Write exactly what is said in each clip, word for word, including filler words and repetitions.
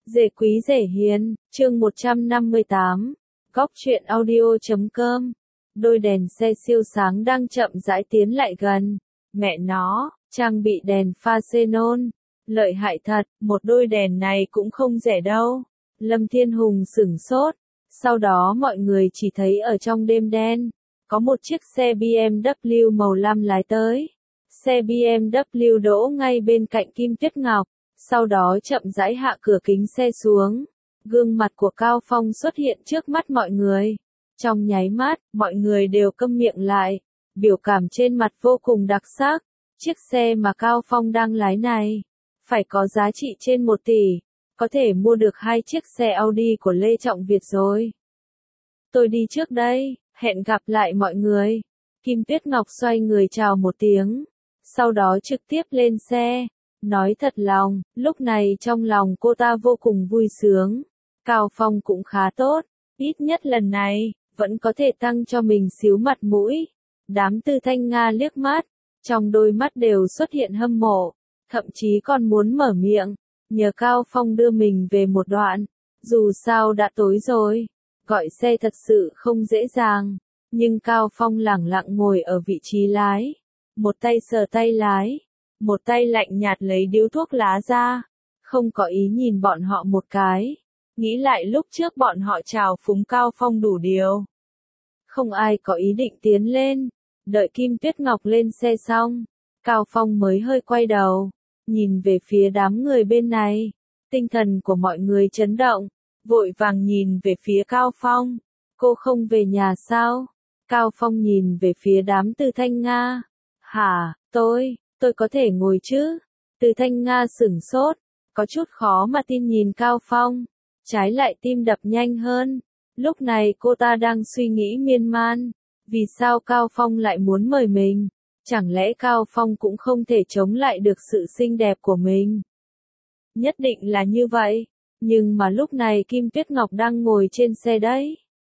Dễ quý dễ hiền, chương một trăm năm mươi tám, Góc truyện audio.com. Đôi đèn xe siêu sáng đang chậm rãi tiến lại gần. Mẹ nó, trang bị đèn pha xenon. Lợi hại thật, một đôi đèn này cũng không rẻ đâu. Lâm Thiên Hùng sửng sốt. Sau đó mọi người chỉ thấy ở trong đêm đen, có một chiếc xe bê em vê màu lam lái tới. Xe bê em vê đỗ ngay bên cạnh Kim Tuyết Ngọc. Sau đó chậm rãi hạ cửa kính xe xuống. Gương mặt của Cao Phong xuất hiện trước mắt mọi người. Trong nháy mắt, mọi người đều câm miệng lại. Biểu cảm trên mặt vô cùng đặc sắc. Chiếc xe mà Cao Phong đang lái này, phải có giá trị trên một tỷ. Có thể mua được hai chiếc xe Audi của Lê Trọng Việt rồi. Tôi đi trước đây, hẹn gặp lại mọi người. Kim Tuyết Ngọc xoay người chào một tiếng. Sau đó trực tiếp lên xe. Nói thật lòng, lúc này trong lòng cô ta vô cùng vui sướng. Cao Phong cũng khá tốt, ít nhất lần này, vẫn có thể tăng cho mình xíu mặt mũi. Đám Tư Thanh Nga liếc mắt, trong đôi mắt đều xuất hiện hâm mộ, thậm chí còn muốn mở miệng, nhờ Cao Phong đưa mình về một đoạn. Dù sao đã tối rồi, gọi xe thật sự không dễ dàng, nhưng Cao Phong lẳng lặng ngồi ở vị trí lái, một tay sờ tay lái. Một tay lạnh nhạt lấy điếu thuốc lá ra, không có ý nhìn bọn họ một cái, nghĩ lại lúc trước bọn họ chào phúng Cao Phong đủ điều. Không ai có ý định tiến lên, đợi Kim Tuyết Ngọc lên xe xong, Cao Phong mới hơi quay đầu, nhìn về phía đám người bên này, tinh thần của mọi người chấn động, vội vàng nhìn về phía Cao Phong, cô không về nhà sao? Cao Phong nhìn về phía đám Tư Thanh Nga, hả, tôi... Tôi có thể ngồi chứ? Từ Thanh Nga sửng sốt, có chút khó mà tin nhìn Cao Phong, trái lại tim đập nhanh hơn. Lúc này cô ta đang suy nghĩ miên man, vì sao Cao Phong lại muốn mời mình? Chẳng lẽ Cao Phong cũng không thể chống lại được sự xinh đẹp của mình? Nhất định là như vậy, nhưng mà lúc này Kim Tuyết Ngọc đang ngồi trên xe đấy.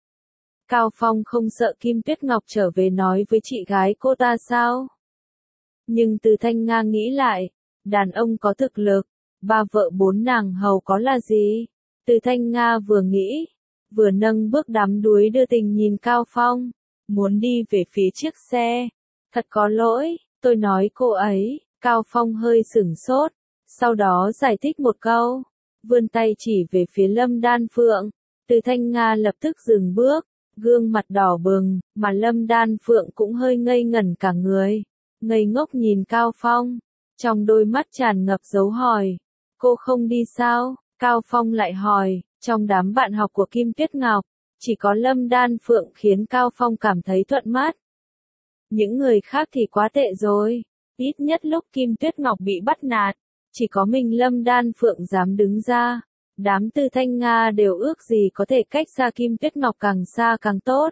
Cao Phong không sợ Kim Tuyết Ngọc trở về nói với chị gái cô ta sao? Nhưng Từ Thanh Nga nghĩ lại, đàn ông có thực lực, ba vợ bốn nàng hầu có là gì? Từ Thanh Nga vừa nghĩ, vừa nâng bước đắm đuối đưa tình nhìn Cao Phong, muốn đi về phía chiếc xe. Thật có lỗi, tôi nói cô ấy. Cao Phong hơi sửng sốt, sau đó giải thích một câu, vươn tay chỉ về phía Lâm Đan Phượng. Từ Thanh Nga lập tức dừng bước, gương mặt đỏ bừng, mà Lâm Đan Phượng cũng hơi ngây ngẩn cả người. Ngây ngốc nhìn Cao Phong, trong đôi mắt tràn ngập dấu hỏi. Cô không đi sao? Cao Phong lại hỏi, trong đám bạn học của Kim Tuyết Ngọc, chỉ có Lâm Đan Phượng khiến Cao Phong cảm thấy thuận mắt. Những người khác thì quá tệ rồi, ít nhất lúc Kim Tuyết Ngọc bị bắt nạt, chỉ có mình Lâm Đan Phượng dám đứng ra. Đám Tư Thanh Nga đều ước gì có thể cách xa Kim Tuyết Ngọc càng xa càng tốt.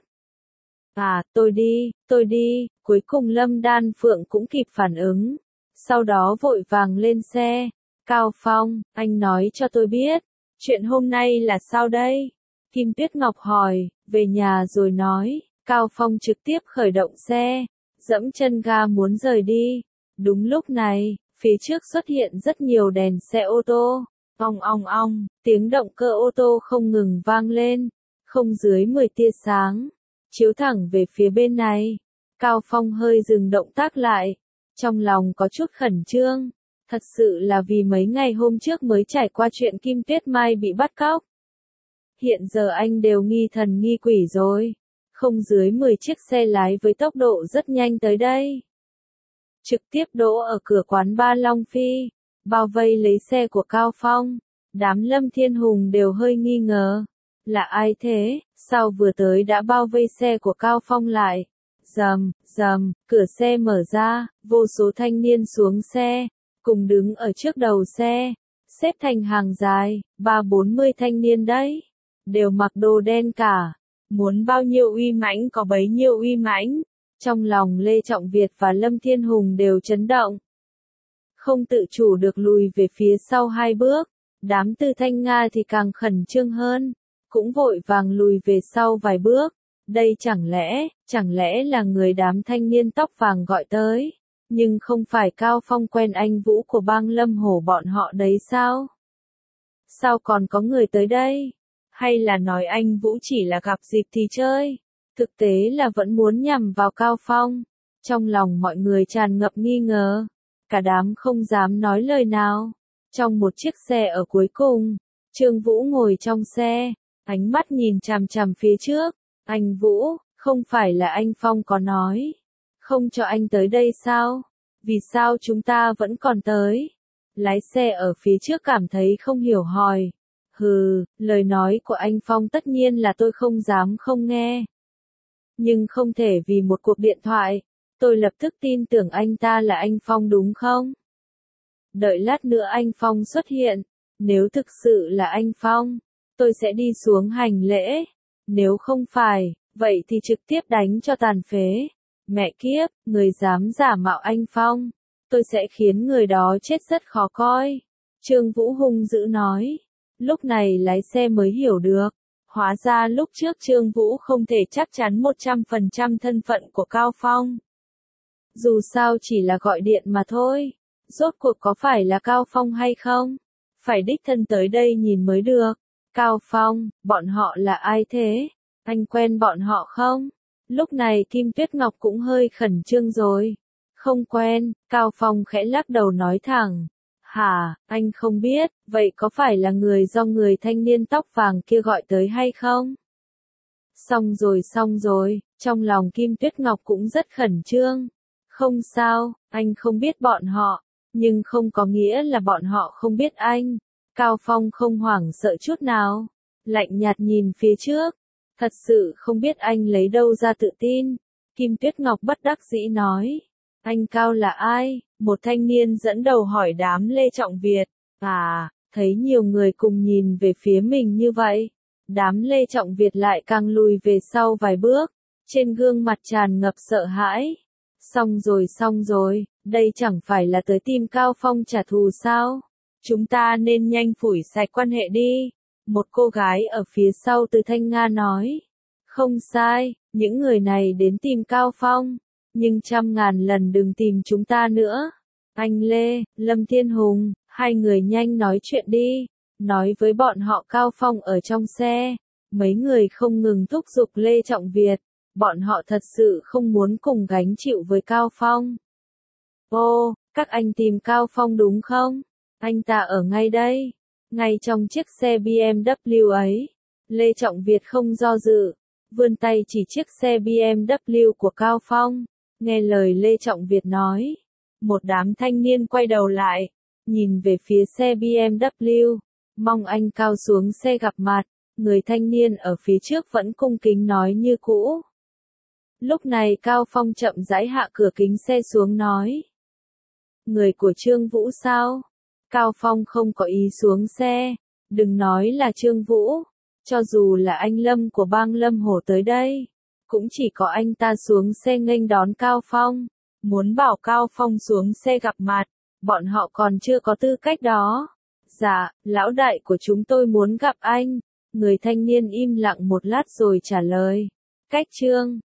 À, tôi đi, tôi đi, cuối cùng Lâm Đan Phượng cũng kịp phản ứng. Sau đó vội vàng lên xe. Cao Phong, anh nói cho tôi biết, chuyện hôm nay là sao đây? Kim Tuyết Ngọc hỏi, về nhà rồi nói. Cao Phong trực tiếp khởi động xe, dẫm chân ga muốn rời đi. Đúng lúc này, phía trước xuất hiện rất nhiều đèn xe ô tô. Ong ong ong, tiếng động cơ ô tô không ngừng vang lên, không dưới mười tia sáng. Chiếu thẳng về phía bên này. Cao Phong hơi dừng động tác lại. Trong lòng có chút khẩn trương. Thật sự là vì mấy ngày hôm trước mới trải qua chuyện Kim Tuyết Mai bị bắt cóc. Hiện giờ anh đều nghi thần nghi quỷ rồi. Không dưới mười chiếc xe lái với tốc độ rất nhanh tới đây. Trực tiếp đỗ ở cửa quán Ba Long Phi. Bao vây lấy xe của Cao Phong. Đám Lâm Thiên Hùng đều hơi nghi ngờ. Là ai thế? Sao vừa tới đã bao vây xe của Cao Phong lại? Rầm, rầm, cửa xe mở ra, vô số thanh niên xuống xe, cùng đứng ở trước đầu xe, xếp thành hàng dài, ba bốn mươi thanh niên đấy, đều mặc đồ đen cả, muốn bao nhiêu uy mãnh có bấy nhiêu uy mãnh. Trong lòng Lê Trọng Việt và Lâm Thiên Hùng đều chấn động, không tự chủ được lùi về phía sau hai bước. Đám Tư Thanh Nga thì càng khẩn trương hơn, cũng vội vàng lùi về sau vài bước. Đây chẳng lẽ, chẳng lẽ là người đám thanh niên tóc vàng gọi tới, nhưng không phải Cao Phong quen anh Vũ của bang Lâm Hổ bọn họ đấy sao? Sao còn có người tới đây? Hay là nói anh Vũ chỉ là gặp dịp thì chơi? Thực tế là vẫn muốn nhằm vào Cao Phong. Trong lòng mọi người tràn ngập nghi ngờ. Cả đám không dám nói lời nào. Trong một chiếc xe ở cuối cùng, Trương Vũ ngồi trong xe, ánh mắt nhìn chằm chằm phía trước. Anh Vũ, không phải là anh Phong có nói không cho anh tới đây sao? Vì sao chúng ta vẫn còn tới? Lái xe ở phía trước cảm thấy không hiểu hỏi. Hừ, lời nói của anh Phong tất nhiên là tôi không dám không nghe. Nhưng không thể vì một cuộc điện thoại, tôi lập tức tin tưởng anh ta là anh Phong đúng không? Đợi lát nữa anh Phong xuất hiện, nếu thực sự là anh Phong, tôi sẽ đi xuống hành lễ. Nếu không phải, vậy thì trực tiếp đánh cho tàn phế. Mẹ kiếp, người dám giả mạo anh Phong, tôi sẽ khiến người đó chết rất khó coi. Trương Vũ hung dữ nói. Lúc này lái xe mới hiểu được. Hóa ra lúc trước Trương Vũ không thể chắc chắn một trăm phần trăm thân phận của Cao Phong. Dù sao chỉ là gọi điện mà thôi. Rốt cuộc có phải là Cao Phong hay không? Phải đích thân tới đây nhìn mới được. Cao Phong, bọn họ là ai thế? Anh quen bọn họ không? Lúc này Kim Tuyết Ngọc cũng hơi khẩn trương rồi. Không quen, Cao Phong khẽ lắc đầu nói thẳng. Hả, anh không biết, vậy có phải là người do người thanh niên tóc vàng kia gọi tới hay không? Xong rồi xong rồi, trong lòng Kim Tuyết Ngọc cũng rất khẩn trương. Không sao, anh không biết bọn họ, nhưng không có nghĩa là bọn họ không biết anh. Cao Phong không hoảng sợ chút nào, lạnh nhạt nhìn phía trước. Thật sự không biết anh lấy đâu ra tự tin. Kim Tuyết Ngọc bất đắc dĩ nói. Anh Cao là ai? Một thanh niên dẫn đầu hỏi đám Lê Trọng Việt. À, thấy nhiều người cùng nhìn về phía mình như vậy. Đám Lê Trọng Việt lại càng lùi về sau vài bước. Trên gương mặt tràn ngập sợ hãi. Xong rồi xong rồi, đây chẳng phải là tới tìm Cao Phong trả thù sao? Chúng ta nên nhanh phủi sạch quan hệ đi. Một cô gái ở phía sau từ Thanh Nga nói. Không sai, những người này đến tìm Cao Phong. Nhưng trăm ngàn lần đừng tìm chúng ta nữa. Anh Lê, Lâm Thiên Hùng, hai người nhanh nói chuyện đi. Nói với bọn họ Cao Phong ở trong xe. Mấy người không ngừng thúc giục Lê Trọng Việt. Bọn họ thật sự không muốn cùng gánh chịu với Cao Phong. Ô, các anh tìm Cao Phong đúng không? Anh ta ở ngay đây. Ngay trong chiếc xe bê em vê ấy. Lê Trọng Việt không do dự. Vươn tay chỉ chiếc xe bê em vê của Cao Phong. Nghe lời Lê Trọng Việt nói. Một đám thanh niên quay đầu lại. Nhìn về phía xe bê em vê. Mong anh Cao xuống xe gặp mặt. Người thanh niên ở phía trước vẫn cung kính nói như cũ. Lúc này Cao Phong chậm rãi hạ cửa kính xe xuống nói. Người của Trương Vũ sao? Cao Phong không có ý xuống xe. Đừng nói là Trương Vũ. Cho dù là anh Lâm của bang Lâm Hổ tới đây. Cũng chỉ có anh ta xuống xe nghênh đón Cao Phong. Muốn bảo Cao Phong xuống xe gặp mặt. Bọn họ còn chưa có tư cách đó. Dạ, lão đại của chúng tôi muốn gặp anh. Người thanh niên im lặng một lát rồi trả lời. Cách Trương.